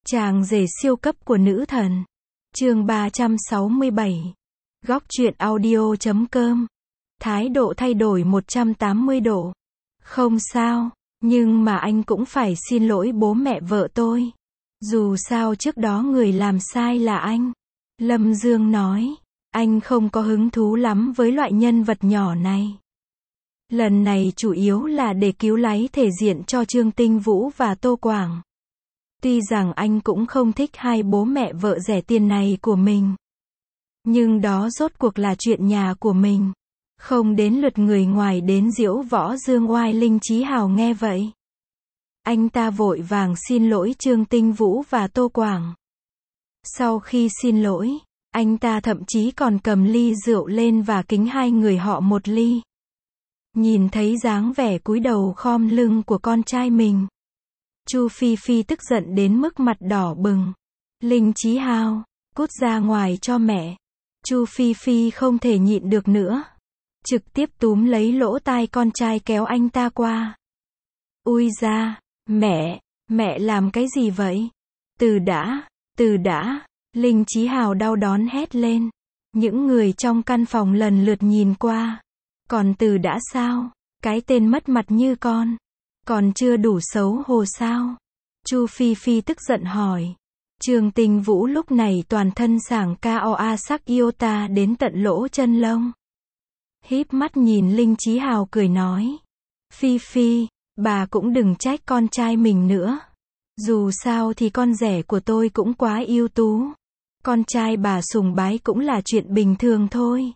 Chàng rể siêu cấp của nữ thần. Chương 367. Góc truyện audio.com. Thái độ thay đổi 180 độ. Không sao, nhưng mà anh cũng phải xin lỗi bố mẹ vợ tôi. Dù sao trước đó người làm sai là anh. Lâm Dương nói, anh không có hứng thú lắm với loại nhân vật nhỏ này. Lần này chủ yếu là để cứu lấy thể diện cho Trương Tinh Vũ và Tô Quảng. Tuy rằng anh cũng không thích hai bố mẹ vợ rẻ tiền này của mình. Nhưng đó rốt cuộc là chuyện nhà của mình. Không đến lượt người ngoài đến diễu võ dương oai. Linh Chí Hào nghe vậy. Anh ta vội vàng xin lỗi Trương Tinh Vũ và Tô Quảng. Sau khi xin lỗi, anh ta thậm chí còn cầm ly rượu lên và kính hai người họ một ly. Nhìn thấy dáng vẻ cúi đầu khom lưng của con trai mình, Chu Phi Phi tức giận đến mức mặt đỏ bừng. Linh Chí Hào, cút ra ngoài cho mẹ. Chu Phi Phi không thể nhịn được nữa. Trực tiếp túm lấy lỗ tai con trai kéo anh ta qua. Ui da, mẹ làm cái gì vậy? Từ đã, Linh Chí Hào đau đớn hét lên. Những người trong căn phòng lần lượt nhìn qua. Còn từ đã sao? Cái tên mất mặt như con. Còn chưa đủ xấu hổ sao? Chu Phi Phi tức giận hỏi. Trương Tinh Vũ lúc này toàn thân sảng KOA sắc iota đến tận lỗ chân lông. Híp mắt nhìn Linh Chí Hào cười nói. Phi Phi, bà cũng đừng trách con trai mình nữa. Dù sao thì con rể của tôi cũng quá ưu tú. Con trai bà sùng bái cũng là chuyện bình thường thôi.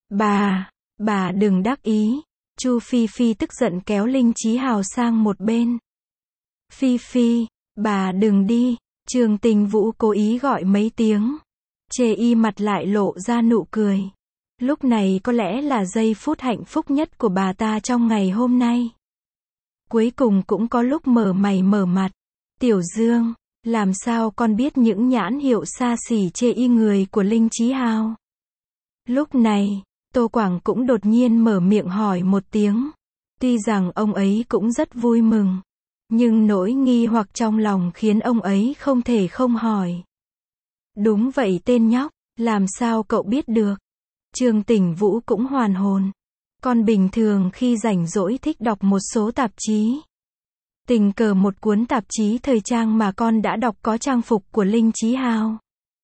Bà đừng đắc ý. Chu Phi Phi tức giận kéo Linh Chí Hào sang một bên. Phi Phi, bà đừng đi. Trương Tinh Vũ cố ý gọi mấy tiếng. Chê y mặt lại lộ ra nụ cười. Lúc này có lẽ là giây phút hạnh phúc nhất của bà ta trong ngày hôm nay. Cuối cùng cũng có lúc mở mày mở mặt. Tiểu Dương, làm sao con biết những nhãn hiệu xa xỉ chê y người của Linh Chí Hào? Lúc này, Tô Quảng cũng đột nhiên mở miệng hỏi một tiếng. Tuy rằng ông ấy cũng rất vui mừng. Nhưng nỗi nghi hoặc trong lòng khiến ông ấy không thể không hỏi. Đúng vậy tên nhóc, làm sao cậu biết được? Trương Tinh Vũ cũng hoàn hồn. Con bình thường khi rảnh rỗi thích đọc một số tạp chí. Tình cờ một cuốn tạp chí thời trang mà con đã đọc có trang phục của Linh Chí Hào.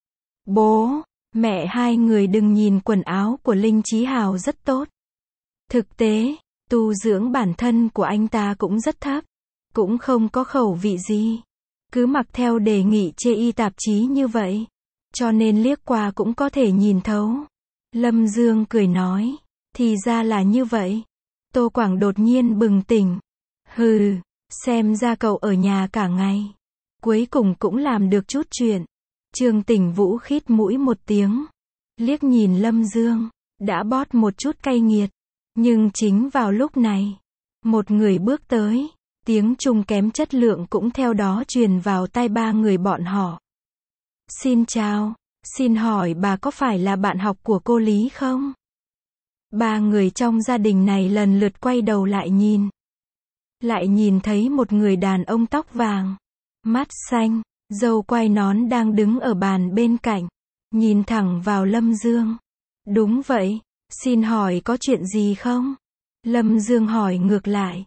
Bố, mẹ hai người đừng nhìn quần áo của Linh Chí Hào rất tốt. Thực tế, tu dưỡng bản thân của anh ta cũng rất thấp. Cũng không có khẩu vị gì. Cứ mặc theo đề nghị chê y tạp chí như vậy. Cho nên liếc qua cũng có thể nhìn thấu. Lâm Dương cười nói. Thì ra là như vậy. Tô Quảng đột nhiên bừng tỉnh. Hừ, xem ra cậu ở nhà cả ngày. Cuối cùng cũng làm được chút chuyện. Trương Tinh Vũ khít mũi một tiếng. Liếc nhìn Lâm Dương. Đã bót một chút cay nghiệt. Nhưng chính vào lúc này. Một người bước tới. Tiếng Trung kém chất lượng cũng theo đó truyền vào tai ba người bọn họ. Xin chào, xin hỏi bà có phải là bạn học của cô Lý không? Ba người trong gia đình này lần lượt quay đầu lại nhìn. Lại nhìn thấy một người đàn ông tóc vàng, mắt xanh, râu quai nón đang đứng ở bàn bên cạnh. Nhìn thẳng vào Lâm Dương. Đúng vậy, xin hỏi có chuyện gì không? Lâm Dương hỏi ngược lại.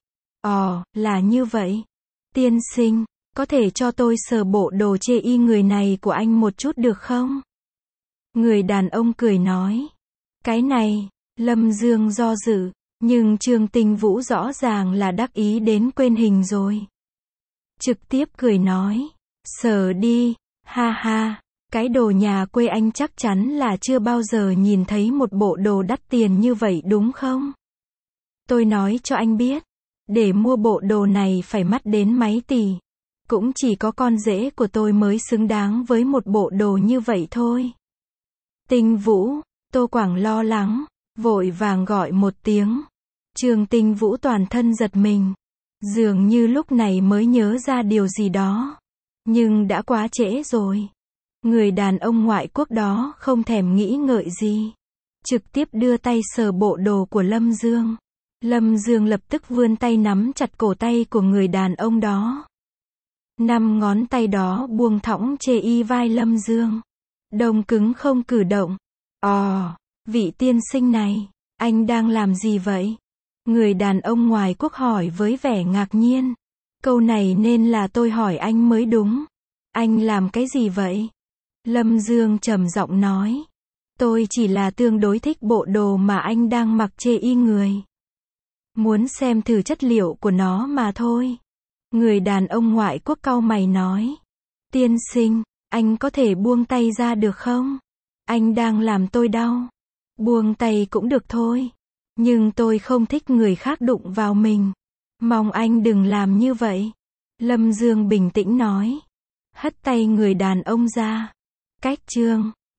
Là như vậy. Tiên sinh, có thể cho tôi sờ bộ đồ chê y người này của anh một chút được không? Người đàn ông cười nói. Cái này, Lâm Dương do dự, nhưng Trương Tinh Vũ rõ ràng là đắc ý đến quên hình rồi. Trực tiếp cười nói. Sờ đi, ha ha, cái đồ nhà quê anh chắc chắn là chưa bao giờ nhìn thấy một bộ đồ đắt tiền như vậy đúng không? Tôi nói cho anh biết. Để mua bộ đồ này phải mất đến mấy tỷ. Cũng chỉ có con rể của tôi mới xứng đáng với một bộ đồ như vậy thôi. Tinh Vũ, Tô Quảng lo lắng, vội vàng gọi một tiếng. Trương Tinh Vũ toàn thân giật mình. Dường như lúc này mới nhớ ra điều gì đó. Nhưng đã quá trễ rồi. Người đàn ông ngoại quốc đó không thèm nghĩ ngợi gì. Trực tiếp đưa tay sờ bộ đồ của Lâm Dương. Lâm Dương lập tức vươn tay nắm chặt cổ tay của người đàn ông đó. Năm ngón tay đó buông thõng chê y vai Lâm Dương. Đông cứng không cử động. Vị tiên sinh này, anh đang làm gì vậy? Người đàn ông ngoài quốc hỏi với vẻ ngạc nhiên. Câu này nên là tôi hỏi anh mới đúng. Anh làm cái gì vậy? Lâm Dương trầm giọng nói. Tôi chỉ là tương đối thích bộ đồ mà anh đang mặc chê y người. Muốn xem thử chất liệu của nó mà thôi. Người đàn ông ngoại quốc cau mày nói. Tiên sinh, anh có thể buông tay ra được không? Anh đang làm tôi đau. Buông tay cũng được thôi. Nhưng tôi không thích người khác đụng vào mình. Mong anh đừng làm như vậy. Lâm Dương bình tĩnh nói. Hất tay người đàn ông ra. Cách chương